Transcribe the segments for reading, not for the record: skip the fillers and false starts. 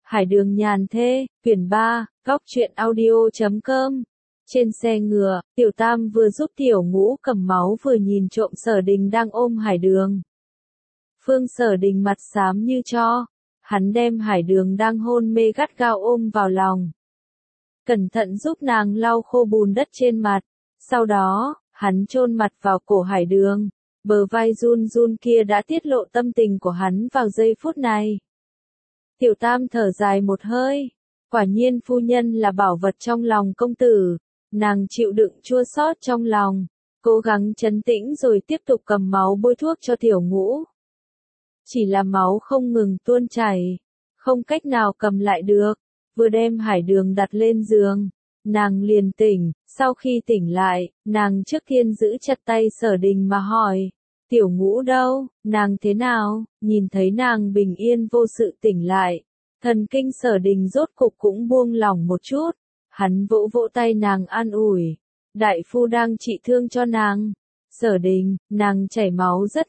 Hải đường nhàn thê, quyển 3, góc truyện audio.com. Trên xe ngựa, Tiểu Tam vừa giúp Tiểu Ngũ cầm máu vừa nhìn trộm Sở Đình đang ôm Hải đường. Phương Sở Đình mặt xám như tro, hắn đem Hải đường đang hôn mê gắt gao ôm vào lòng. Cẩn thận giúp nàng lau khô bùn đất trên mặt, sau đó, hắn chôn mặt vào cổ Hải đường, bờ vai run run kia đã tiết lộ tâm tình của hắn vào giây phút này. Tiểu Tam thở dài một hơi, quả nhiên phu nhân là bảo vật trong lòng công tử, nàng chịu đựng chua xót trong lòng, cố gắng trấn tĩnh rồi tiếp tục cầm máu bôi thuốc cho Tiểu Ngũ. Chỉ là máu không ngừng tuôn chảy, không cách nào cầm lại được, vừa đem Hải đường đặt lên giường, nàng liền tỉnh, sau khi tỉnh lại, nàng trước tiên giữ chặt tay Sở Đình mà hỏi. Tiểu Ngũ đâu, nàng thế nào, nhìn thấy nàng bình yên vô sự tỉnh lại. Thần kinh Sở Đình rốt cục cũng buông lỏng một chút, hắn vỗ vỗ tay nàng an ủi. Đại phu đang trị thương cho nàng. Sở Đình, nàng chảy máu rất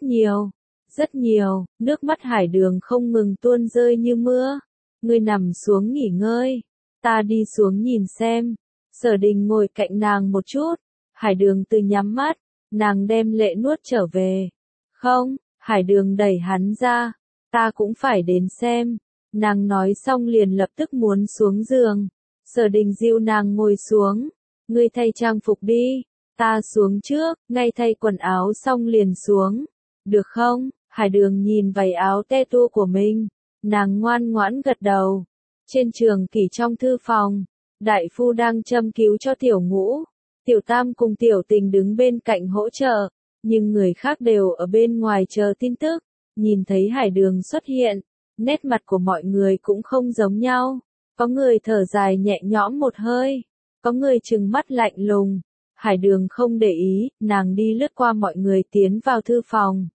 nhiều, nước mắt Hải đường không ngừng tuôn rơi như mưa. Ngươi nằm xuống nghỉ ngơi, ta đi xuống nhìn xem. Sở Đình ngồi cạnh nàng một chút, Hải đường từ nhắm mắt. Nàng đem lệ nuốt trở về. Không, Hải đường đẩy hắn ra. Ta cũng phải đến xem. Nàng nói xong liền lập tức muốn xuống giường. Sở Đình dìu nàng ngồi xuống. Ngươi thay trang phục đi. Ta xuống trước, ngay thay quần áo xong liền xuống. Được không? Hải đường nhìn váy áo te tua của mình. Nàng ngoan ngoãn gật đầu. Trên trường kỷ trong thư phòng, đại phu đang châm cứu cho Tiểu Ngũ. Tiểu Tam cùng Tiểu Tình đứng bên cạnh hỗ trợ, nhưng người khác đều ở bên ngoài chờ tin tức. Nhìn thấy Hải đường xuất hiện, nét mặt của mọi người cũng không giống nhau. Có người thở dài nhẹ nhõm một hơi, có người trừng mắt lạnh lùng. Hải đường không để ý, nàng đi lướt qua mọi người tiến vào thư phòng.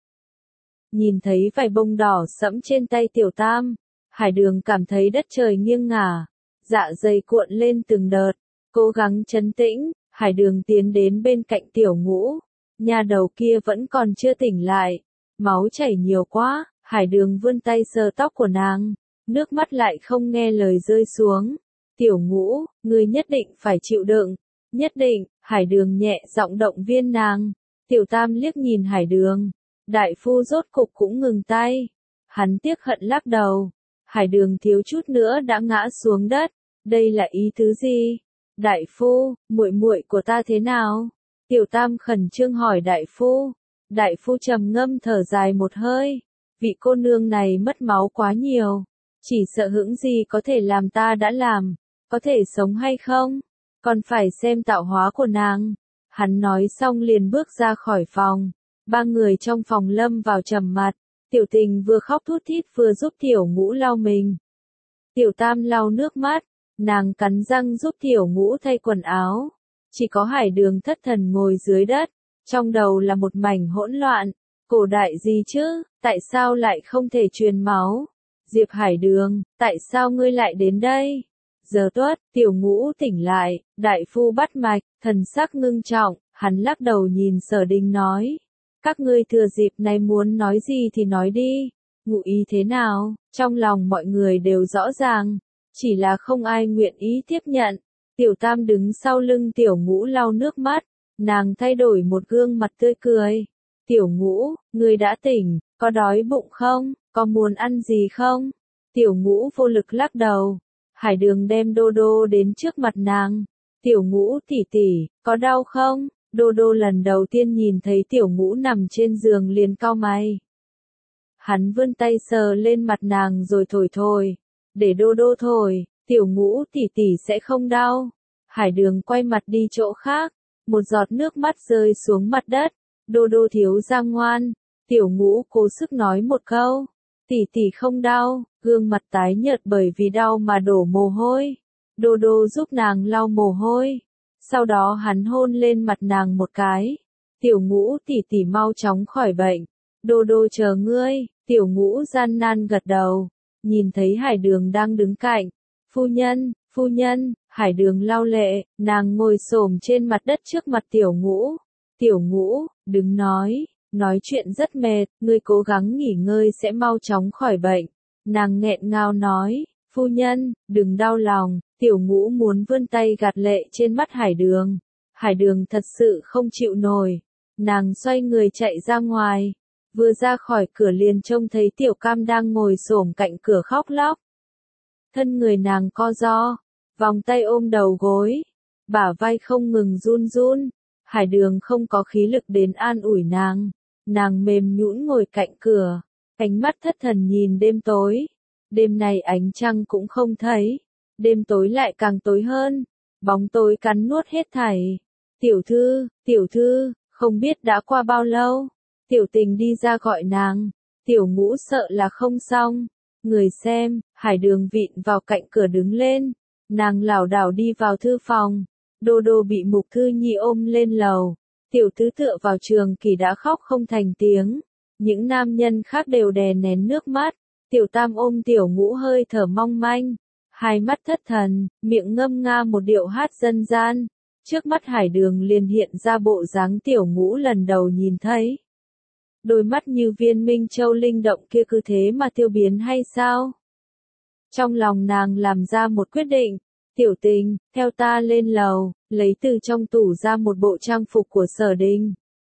Nhìn thấy vài bông đỏ sẫm trên tay Tiểu Tam, Hải đường cảm thấy đất trời nghiêng ngả, dạ dày cuộn lên từng đợt, cố gắng trấn tĩnh. Hải đường tiến đến bên cạnh Tiểu Ngũ, nha đầu kia vẫn còn chưa tỉnh lại, máu chảy nhiều quá. Hải đường vươn tay sờ tóc của nàng, nước mắt lại không nghe lời rơi xuống. Tiểu Ngũ, ngươi nhất định phải chịu đựng, nhất định. Hải đường nhẹ giọng động viên nàng. Tiểu Tam liếc nhìn Hải đường, đại phu rốt cục cũng ngừng tay, hắn tiếc hận lắc đầu. Hải đường thiếu chút nữa đã ngã xuống đất, đây là ý tứ gì? Đại phu, muội muội của ta thế nào? Tiểu Tam khẩn trương hỏi đại phu. Đại phu trầm ngâm thở dài một hơi. Vị cô nương này mất máu quá nhiều, chỉ sợ hững gì có thể làm ta đã làm, có thể sống hay không, còn phải xem tạo hóa của nàng. Hắn nói xong liền bước ra khỏi phòng. Ba người trong phòng lâm vào trầm mặc. Tiểu Tình vừa khóc thút thít vừa giúp Tiểu Ngũ lau mình. Tiểu Tam lau nước mắt. Nàng cắn răng giúp Tiểu Ngũ thay quần áo. Chỉ có Hải đường thất thần ngồi dưới đất, trong đầu là một mảnh hỗn loạn. Cổ đại gì chứ, tại sao lại không thể truyền máu? Diệp Hải đường, tại sao ngươi lại đến đây? Giờ tuất, Tiểu Ngũ tỉnh lại, đại phu bắt mạch, thần sắc ngưng trọng, hắn lắc đầu nhìn Sở Đình nói. Các ngươi thừa dịp này muốn nói gì thì nói đi. Ngụ ý thế nào, trong lòng mọi người đều rõ ràng. Chỉ là không ai nguyện ý tiếp nhận. Tiểu Tam đứng sau lưng Tiểu Ngũ lau nước mắt, nàng thay đổi một gương mặt tươi cười. Tiểu Ngũ, ngươi đã tỉnh, có đói bụng không, có muốn ăn gì không? Tiểu Ngũ vô lực lắc đầu. Hải đường đem Đô Đô đến trước mặt nàng. Tiểu Ngũ tỷ tỷ, có đau không? Đô Đô lần đầu tiên nhìn thấy Tiểu Ngũ nằm trên giường liền cau mày. Hắn vươn tay sờ lên mặt nàng rồi thổi. Để Đô Đô thổi, Tiểu Ngũ tỷ tỷ sẽ không đau. Hải đường quay mặt đi chỗ khác, một giọt nước mắt rơi xuống mặt đất. Đô Đô thiếu gia ngoan. Tiểu Ngũ cố sức nói một câu. Tỷ tỷ không đau, gương mặt tái nhợt bởi vì đau mà đổ mồ hôi. Đô Đô giúp nàng lau mồ hôi. Sau đó hắn hôn lên mặt nàng một cái. Tiểu Ngũ tỷ tỷ mau chóng khỏi bệnh. Đô Đô chờ ngươi. Tiểu Ngũ gian nan gật đầu. Nhìn thấy Hải đường đang đứng cạnh. Phu nhân, Hải đường lau lệ, nàng ngồi xổm trên mặt đất trước mặt Tiểu Ngũ. Tiểu Ngũ, đừng nói chuyện rất mệt, ngươi cố gắng nghỉ ngơi sẽ mau chóng khỏi bệnh. Nàng nghẹn ngào nói, Phu nhân, đừng đau lòng, Tiểu Ngũ muốn vươn tay gạt lệ trên mắt Hải Đường. Hải Đường thật sự không chịu nổi. Nàng xoay người chạy ra ngoài. Vừa ra khỏi cửa liền trông thấy Tiểu Cam đang ngồi xổm cạnh cửa khóc lóc. Thân người nàng co ro, vòng tay ôm đầu gối, bả vai không ngừng run run. Hải Đường không có khí lực đến an ủi nàng. Nàng mềm nhũn ngồi cạnh cửa, ánh mắt thất thần nhìn đêm tối. Đêm này ánh trăng cũng không thấy, đêm tối lại càng tối hơn, bóng tối cắn nuốt hết thảy. Tiểu thư, không biết đã qua bao lâu, Tiểu Tình đi ra gọi nàng. Tiểu Ngũ sợ là không xong, người xem, Hải Đường vịn vào cạnh cửa đứng lên, nàng lảo đảo đi vào thư phòng. Đô Đô bị Mục Thư Nhi ôm lên lầu, Tiểu Tứ tựa vào Trường Kỳ đã khóc không thành tiếng, những nam nhân khác đều đè nén nước mắt. Tiểu Tam ôm Tiểu Ngũ hơi thở mong manh, hai mắt thất thần, miệng ngâm nga một điệu hát dân gian. Trước mắt Hải Đường liền hiện ra bộ dáng Tiểu Ngũ lần đầu nhìn thấy. Đôi mắt như viên minh châu linh động kia cứ thế mà tiêu biến hay sao? Trong lòng nàng làm ra một quyết định. Tiểu Tình, theo ta lên lầu, lấy từ trong tủ ra một bộ trang phục của Sở Đình.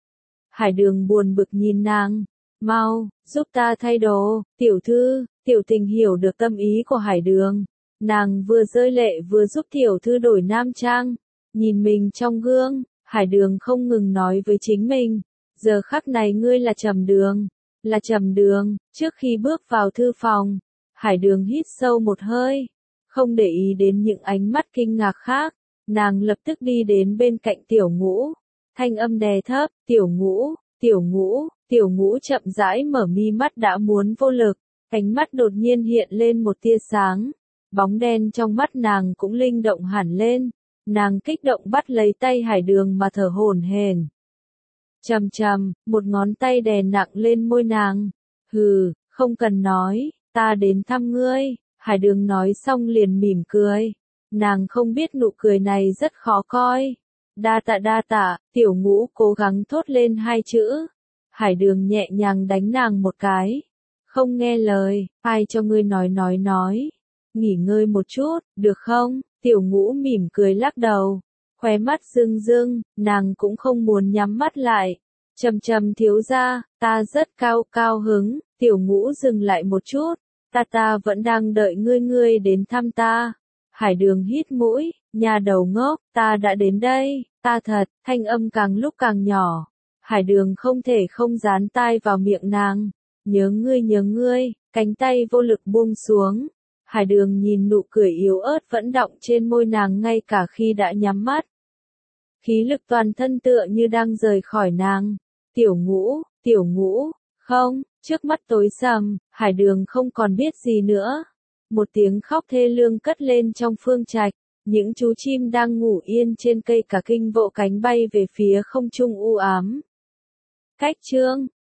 Hải Đường buồn bực nhìn nàng. Mau, giúp ta thay đồ, tiểu thư. Tiểu Tình hiểu được tâm ý của Hải Đường. Nàng vừa rơi lệ vừa giúp tiểu thư đổi nam trang. Nhìn mình trong gương, Hải Đường không ngừng nói với chính mình. Giờ khắc này ngươi là Trầm Đường. Là Trầm Đường. Trước khi bước vào thư phòng, Hải Đường hít sâu một hơi. Không để ý đến những ánh mắt kinh ngạc khác. Nàng lập tức đi đến bên cạnh Tiểu Ngũ. Thanh âm đè thấp, Tiểu Ngũ, Tiểu Ngũ. Tiểu Ngũ chậm rãi mở mi mắt đã muốn vô lực, ánh mắt đột nhiên hiện lên một tia sáng, bóng đen trong mắt nàng cũng linh động hẳn lên, nàng kích động bắt lấy tay Hải Đường mà thở hổn hển. Chầm chầm, một ngón tay đè nặng lên môi nàng. Hừ, không cần nói, ta đến thăm ngươi. Hải Đường nói xong liền mỉm cười. Nàng không biết nụ cười này rất khó coi. Đa tạ, Tiểu Ngũ cố gắng thốt lên hai chữ. Hải Đường nhẹ nhàng đánh nàng một cái. Không nghe lời, ai cho ngươi nói. Nghỉ ngơi một chút, được không? Tiểu Ngũ mỉm cười lắc đầu. Khóe mắt rưng rưng, nàng cũng không muốn nhắm mắt lại. Trầm thiếu gia, ta rất cao hứng. Tiểu Ngũ dừng lại một chút. Ta vẫn đang đợi ngươi đến thăm ta. Hải Đường hít mũi, nhà đầu ngốc, ta đã đến đây. Ta thật, thanh âm càng lúc càng nhỏ. Hải Đường không thể không dán tai vào miệng nàng. Nhớ ngươi, cánh tay vô lực buông xuống. Hải Đường nhìn nụ cười yếu ớt vẫn đọng trên môi nàng ngay cả khi đã nhắm mắt. Khí lực toàn thân tựa như đang rời khỏi nàng. Tiểu Ngũ, không, trước mắt tối sầm, Hải Đường không còn biết gì nữa. Một tiếng khóc thê lương cất lên trong phương trạch. Những chú chim đang ngủ yên trên cây cả kinh vỗ cánh bay về phía không trung u ám. Cách chương